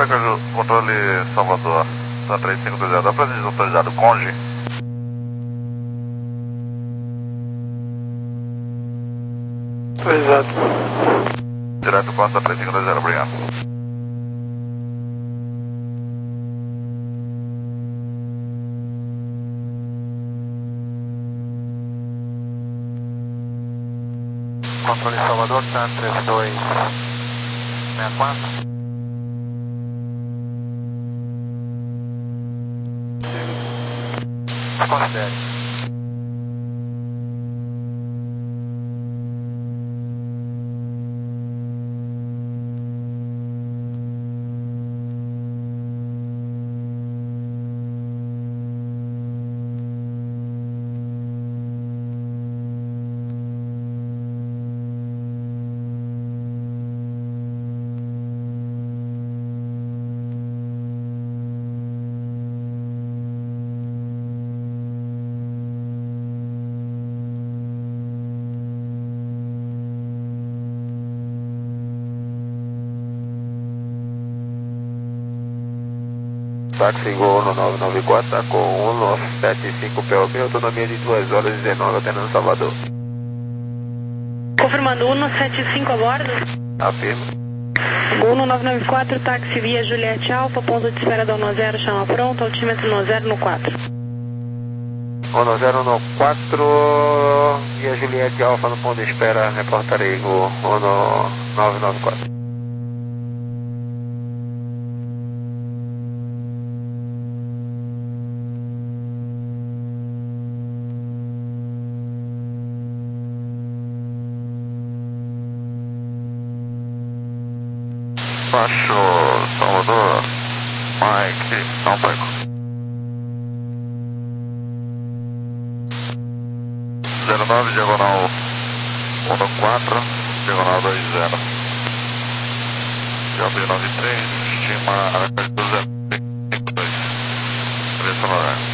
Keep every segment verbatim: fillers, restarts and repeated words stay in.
Controle Salvador, da três cinco dois zero, dá pra dizer autorizado Conge? Autorizado. Direto quatro da três cinco dois zero, obrigado. Controle Salvador, tá três dois seis quatro. Considere. Táxi Gol no nove nove quatro, tá com um nove sete cinco P O B, autonomia de duas horas e dezenove, atendendo Salvador. Confirmando, um sete cinco a bordo. Afirma. Gol no nove nove quatro, táxi via Juliette Alfa, ponto de espera da um zero, chama pronto, altímetro um zero no quatro. um zero no quatro, via Juliette Alfa no ponto de espera, reportarei Gol no nove nove quatro. Baixo Salvador, Mike, São Paulo. zero nove, diagonal um quatro, diagonal dois zero. J B noventa e três, estima Aracaju zero cinco dois. Direção horária.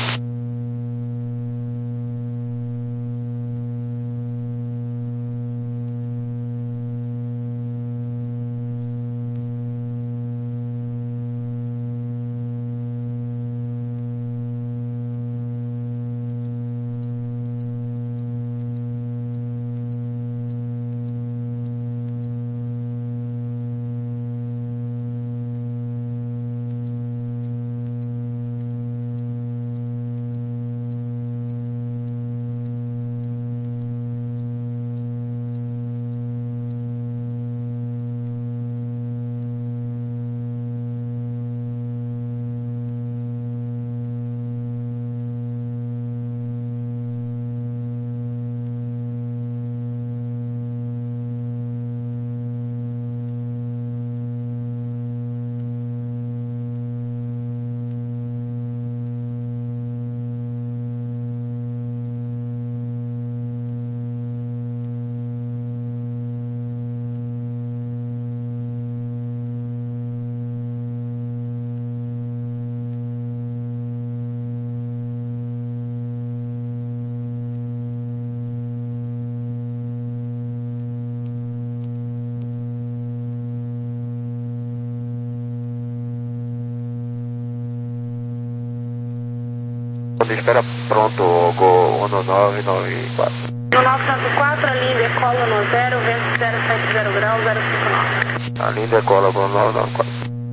Espera pronto, Gol um nove nove quatro. No nove nove quatro, a linha decola no zero, vento zero sete zero graus, zero cinco nove. A linha decola com nove nove quatro.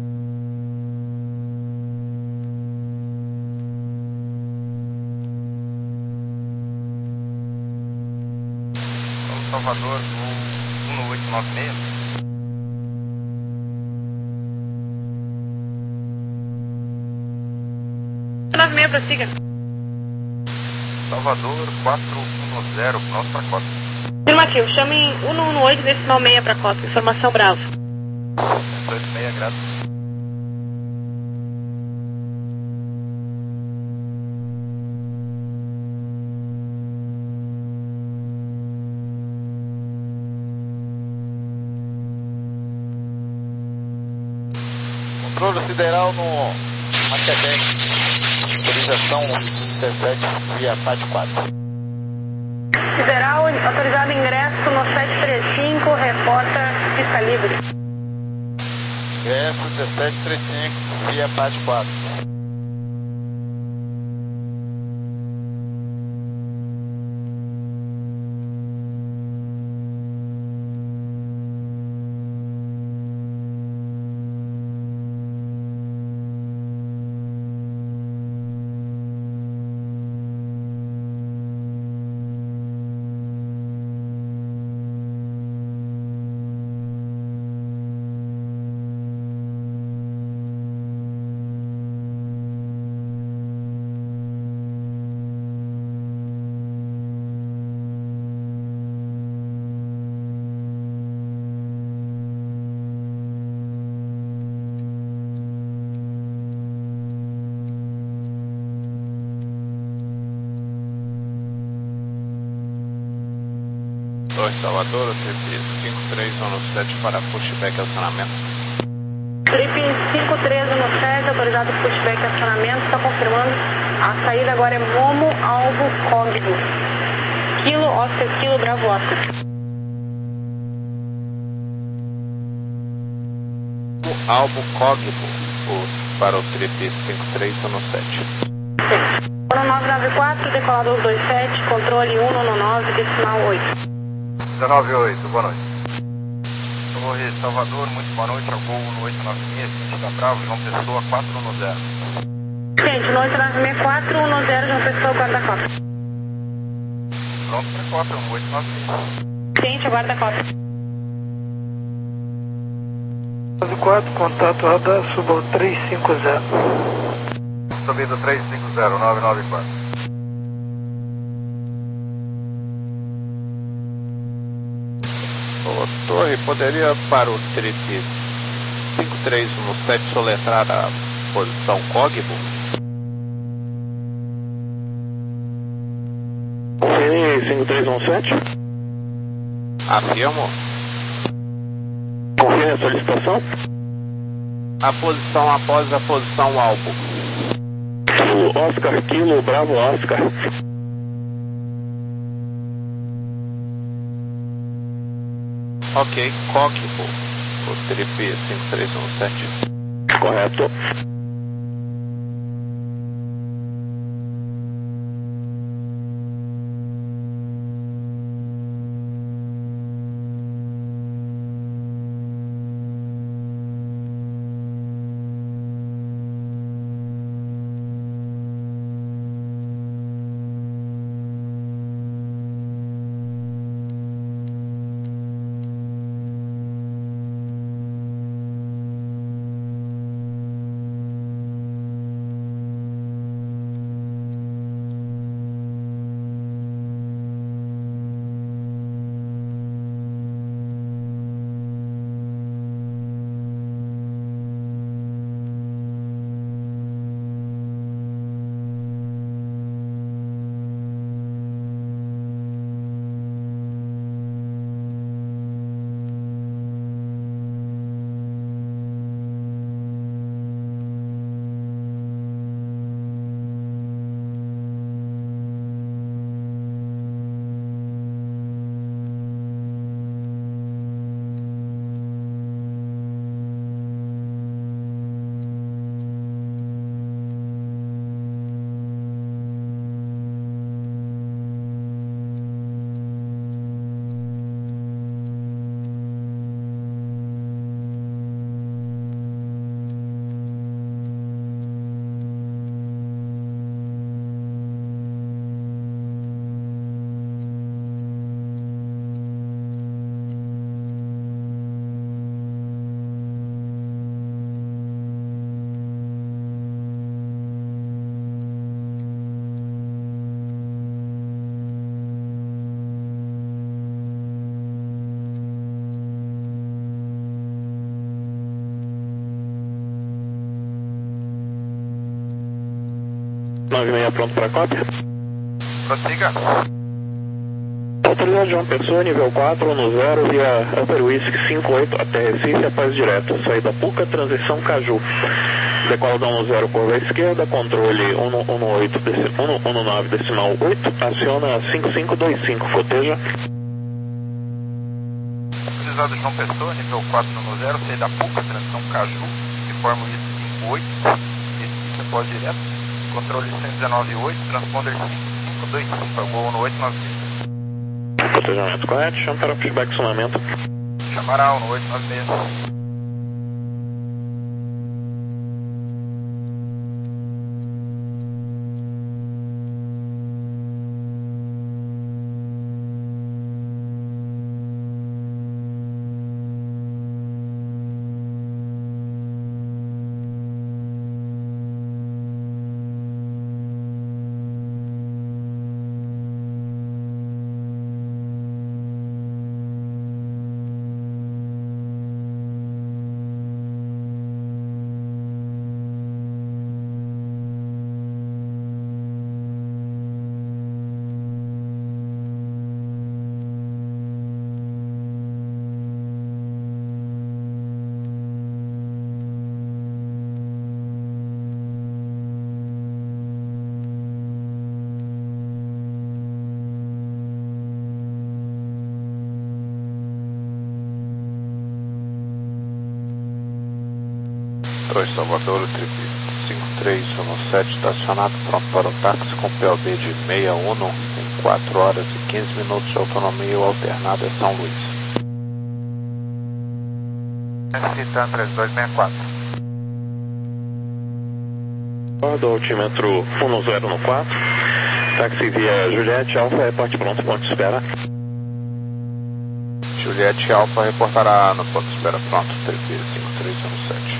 Salvador, um oito nove seis. nove seis, prossiga. Salvador, quatro um zero, pronto para Cota. Afirmativo, chame um um oito decimal seis para Cota, informação Bravo. dois seis, graças. Controle sideral no Maquedec. Autorização dezessete via F A T quatro. Sideral, autorizado ingresso no sete três cinco, reporta pista livre. V S dezessete trinta e cinco, via P A T quatro. dois Salvador, o trip cinco três um sete para pushback acionamento. Trip cinco três um sete, autorizado pushback acionamento, está confirmando. A saída agora é Momo Alvo Código. Kilo, Oscar, Kilo, Bravo, Oscar. Alvo Código para o trip cinco três um sete. um nove nove quatro, decolador dois sete, controle um um nove, decimal oito. dezenove oito, boa noite. Torre Salvador, muito boa noite, ao voo no oito nove seis, Cinti da Bravo, João Pessoa, quatro um zero. Gente, no oito nove seis quatro um zero, João Pessoa, guarda a Copa. Pronto para a Copa, no oito nove seis. Gente, aguarda a Copa. quatro, contato radar, suba três cinco zero. Subindo três cinco zero, nove nove quatro. Ô, Torre, poderia para o trip cinco três um sete soletrar a posição Cogbo? Sim, cinco três um sete. Afirmo. Confirme a solicitação. A posição após a posição alvo. Kilo, Oscar, Kilo, Bravo, Oscar. Ok, Cogbo, o trip cinco três um sete. Correto. nove seis pronto para cópia. Prossiga. Autorizado João Pessoa, nível quatro, no zero, via Upper Whisky cinco oito até Recife, após direto. Saída Puca, transição Caju. Decoladão no zero, curva à esquerda, controle cento e nove decimal oito, aciona cinco cinco dois cinco, coteja. autorizado João Pessoa, nível quatro no zero, saída Puca, transição Caju, informa o I cinco oito, esse após direto, controle cento e dezenove oito, transponder cinco cinco dois cinco, é voo no oito nove seis. Procedimento correto, chama para pushback sonamento. Chamará no oito nove seis. dois Salvador, o trip cinco três um sete, estacionado pronto para o táxi com P O D de sessenta e um em quatro horas e quinze minutos de autonomia alternada em São Luís. Necessitan três dois seis quatro. Do altímetro um zero no quatro, táxi via Juliette Alfa, reporte pronto, ponto de espera. Juliette Alfa reportará no ponto de espera pronto, trip cinco três um sete.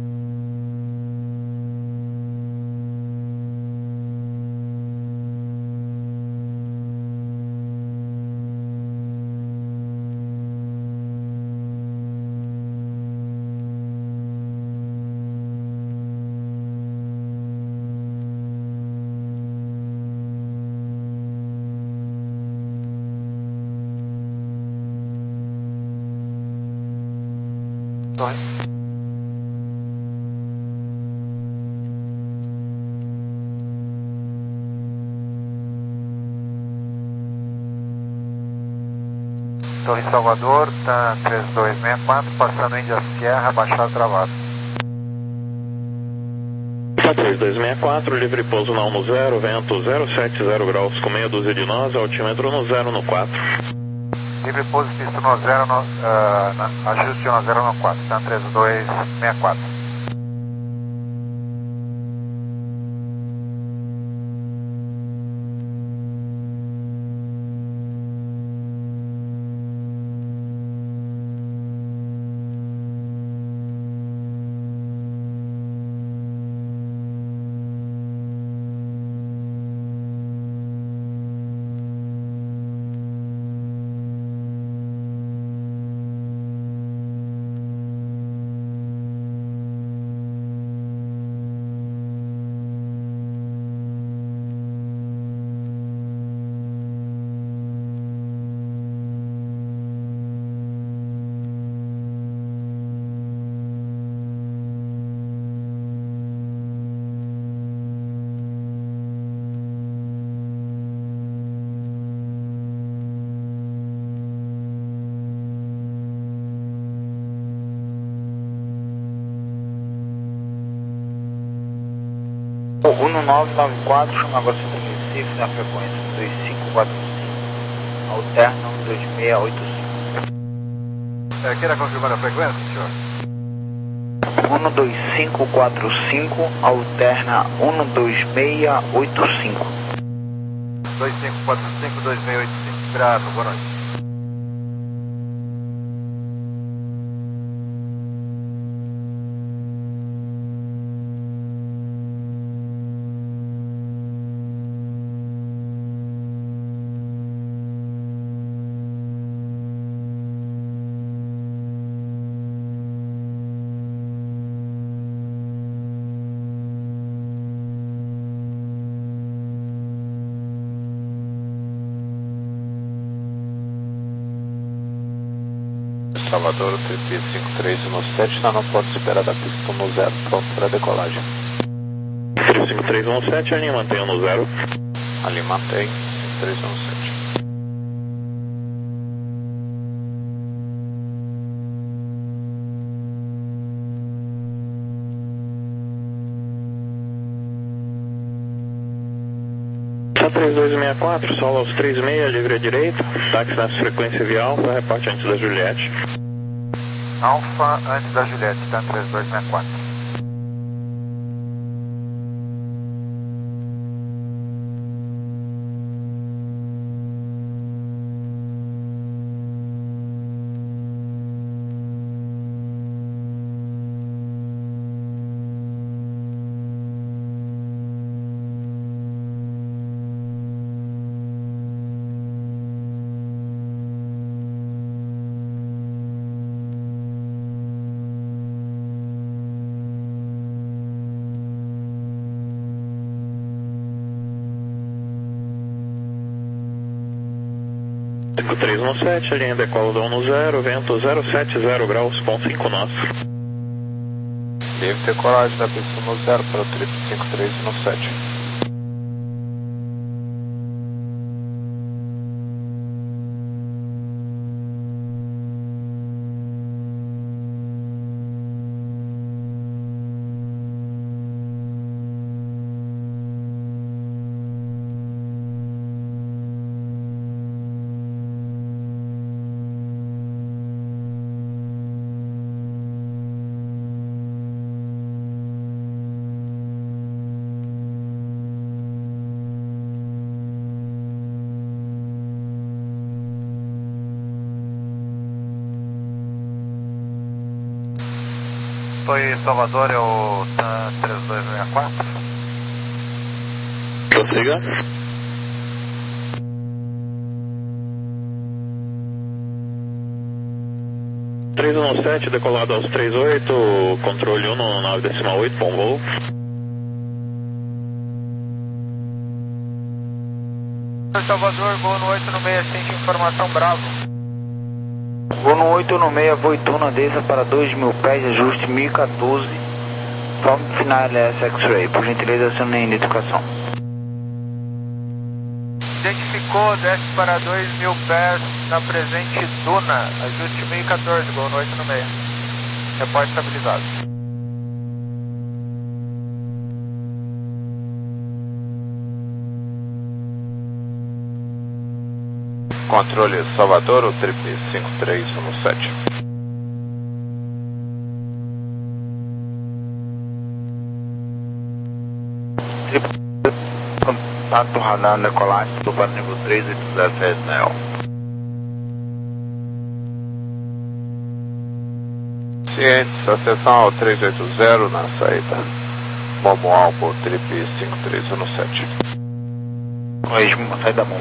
Torre. Torre Salvador, tá três dois seis quatro, passando Índia Sierra, baixado travado. três dois seis quatro, livre pouso na um zero, vento zero sete zero graus com meia dúzia de nós, altímetro no zero no quatro. Livre pouso piso no zero, no, uh, na, ajuste no zero no quatro, tá três dois seis quatro. um nove nove quatro, chama agora Centro Recife na frequência dois cinco quatro cinco, alterna um dois seis oito cinco. É, queira confirmar a frequência, senhor? um dois cinco quatro cinco, alterna um dois seis oito cinco. dois cinco quatro cinco, dois seis oito cinco. Grato, boa noite. Salvador, o trip cinco três um sete, está no ponto de espera da pista no zero, pronto para decolagem. cinco três um sete, a linha mantém no zero. Ali mantém, cinco três um sete. três dois seis quatro, solo aos três seis, livre à direita, táxi nessa frequência via Alfa, reporte antes da Juliette. Alfa antes da Juliette, tá? três dois seis quatro. cinco três um sete, linha decola do um zero, vento zero sete zero graus, ponto cinco nós. Livre decolagem da pista no zero para o trip cinco três um sete. Estou em Salvador, é o TAM três dois seis quatro. Prossiga. três um sete, decolado aos três oito, controle um no nove decimal oito, bom voo. Salvador, voo no oito no seis, cinco, informação Bravo. Vou no oito no seis, Voituna, desça para dois mil pés, ajuste mil e quatorze, forma final S X-Ray, por gentileza, acione a identificação. Identificou, desce para dois mil pés, na presente Duna, ajuste mil e quatorze, voo no oito no seis. Reporte estabilizado. Controle Salvador, o trip cinco três um sete. Contato radar decolagem, estou para nível três oito zero sete Neo. Cientes, acessão ao três oito zero na saída. Momo Albo, trip cinco três um sete. Mesmo, saída bom.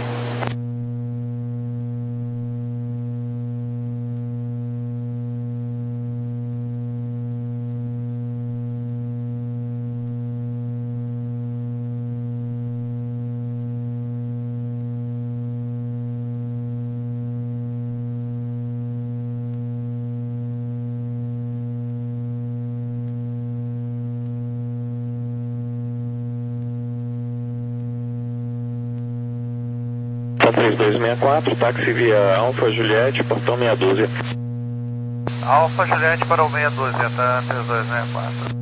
três dois seis quatro, táxi via Alfa Juliette, portão meia dúzia. Alfa Juliette para o meia dúzia, tá? três dois seis quatro.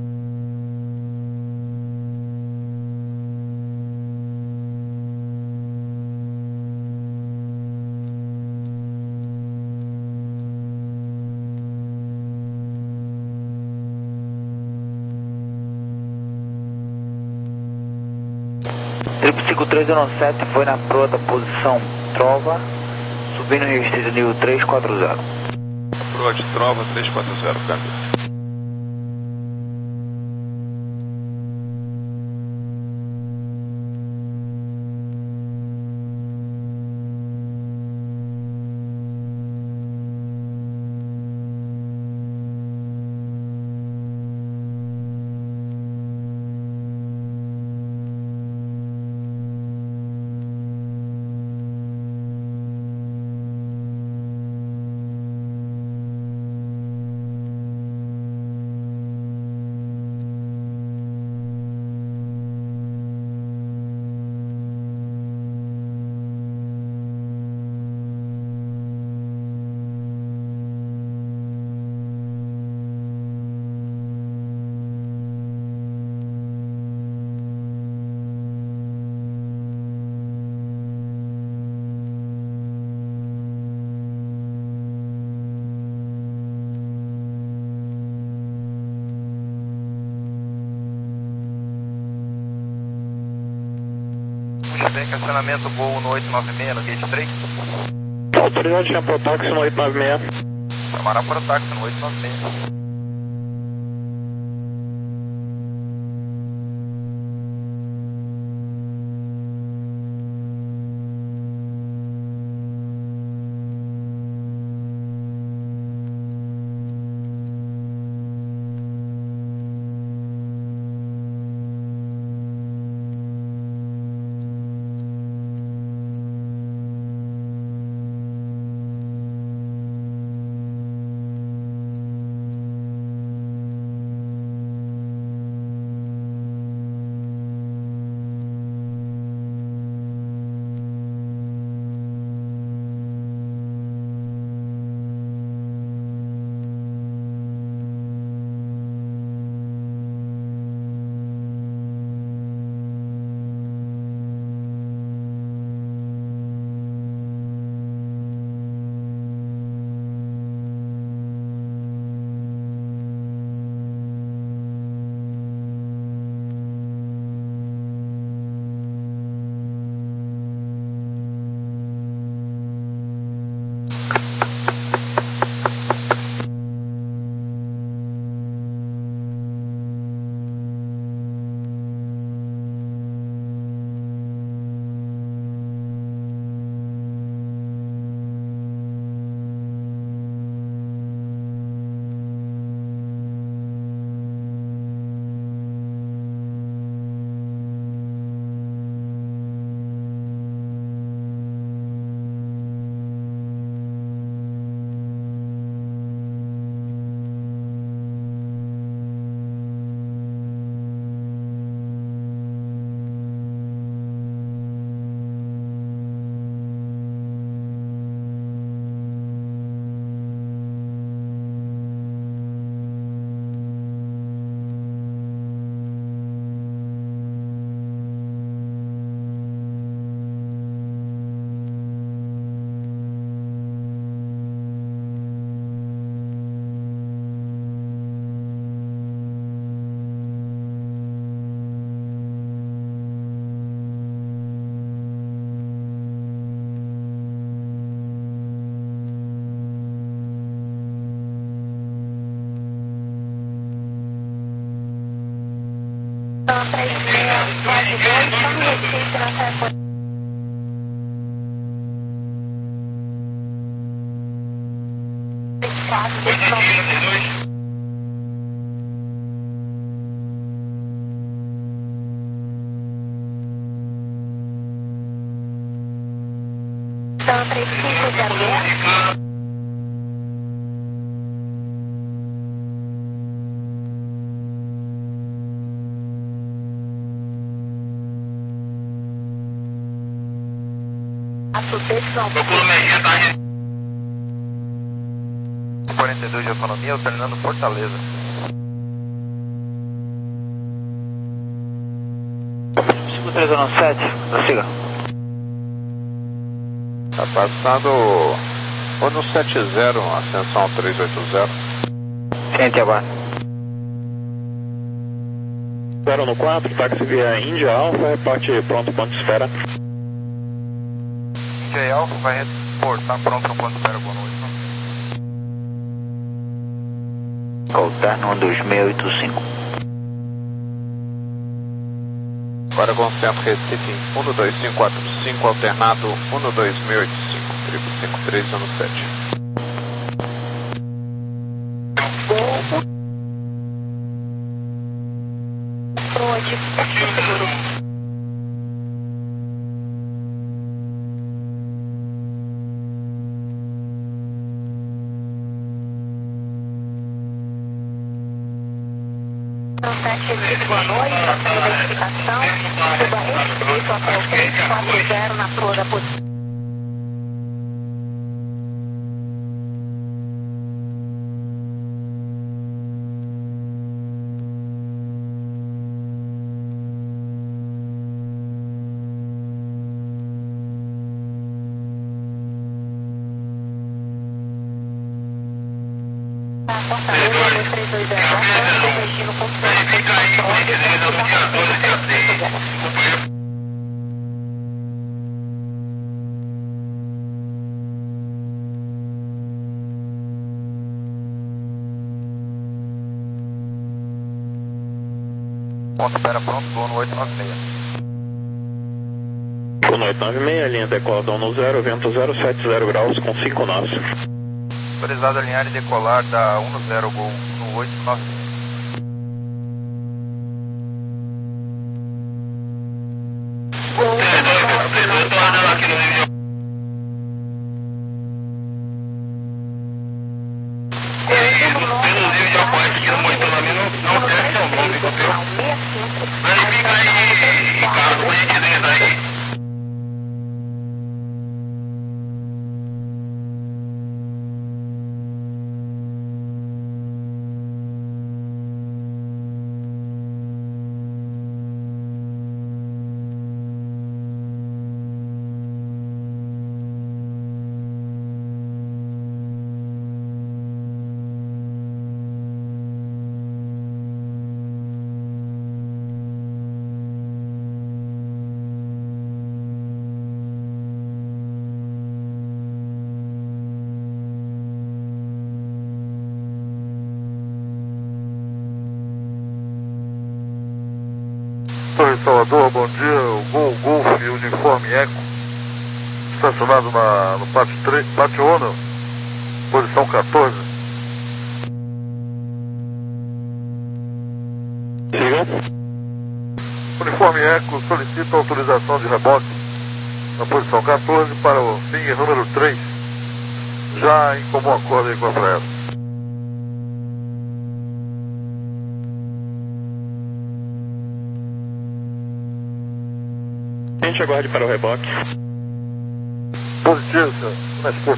Trip cinco três um sete foi na proa da posição Trova, subindo restrito nível três quatro zero. Proa de Trova três quatro zero, câmbio. pushback, acionamento Gol no oito nove seis, no gate três. Autoridade tinha Protaxi no oito nove seis. Chamaram Protaxi no oito nove seis. três seis nove dois, estamos Recife na sequência. quatro, dois, então, três cinco zero zero. quarenta e dois de autonomia, alternando Fortaleza. cinco três zero sete, prossiga. Tá passando ou no sete zero, ascensão três oito zero. Ciente agora. zero no quatro, táxi via Índia Alfa, reporte pronto, ponto espera. Índia Alfa vai reportar pronto no ponto espera, boa noite. Alterno um dois seis oito cinco. Agora com centro Recife em um dois cinco quatro cinco, alternado um dois seis oito cinco, triple cinco três um sete. Pronto, seguro. Recife, boa noite, identificação, suba restrito até o três quatro zero na flor da posição. Fortaleza, dois três dois zero, destino confirma, posição pronta, ponto espera pronto, Gol no oito nove seis. Gol no oito nove seis, linha decoladão no zero, vento zero sete zero graus com cinco nós. Autorizado a alinhar e decolar da um no zero, Gol no oito nove seis. Torre Salvador, bom dia, o Gol Golf Uniforme Eco, estacionado na, no pátio, três, pátio um, posição quatorze. Siga. Uniforme Eco solicita autorização de reboque na posição quatorze para o finger número três, já em comum acordo aí com a fresta. A gente aguarde para o reboque. Positivo, senhor. Na escuta.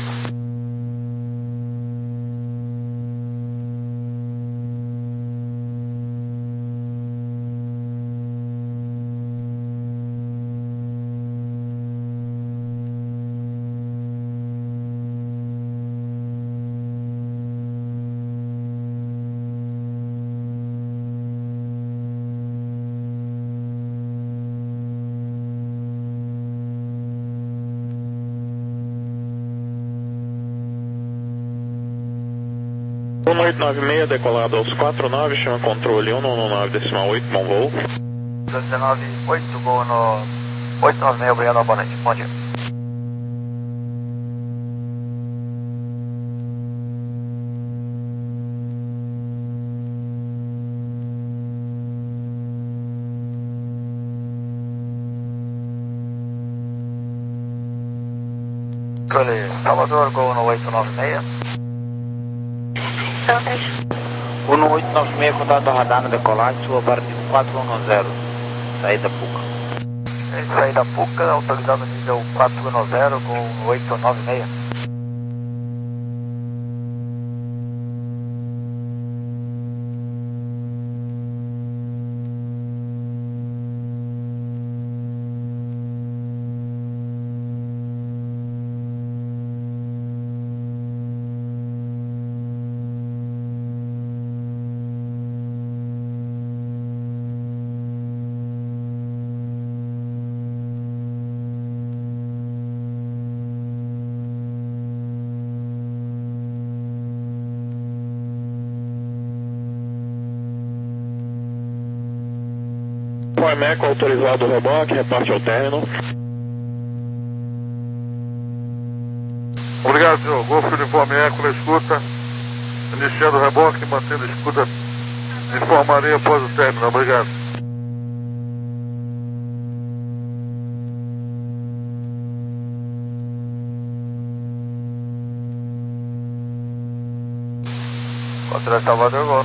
um oito nove seis, decolado aos quatro nove, chama controle um um nove decimal oito, bom voo. dezenove oito, Gol no oito nove seis, obrigado, abonante. Bom dia. Salvador, Gol no oito nove seis. um no oito nove seis, contato radar no decolagem, sua partida quatro um zero, saída PUCA. Saída PUCA, autorizado nível quatro um zero, com oito nove seis. Eco autorizado o reboque, reparte ao término. Obrigado, senhor. Golf Uniforme Eco na escuta. Iniciando o reboque, mantendo a escuta. Informarei após o término. Obrigado. Controle Salvador, Gol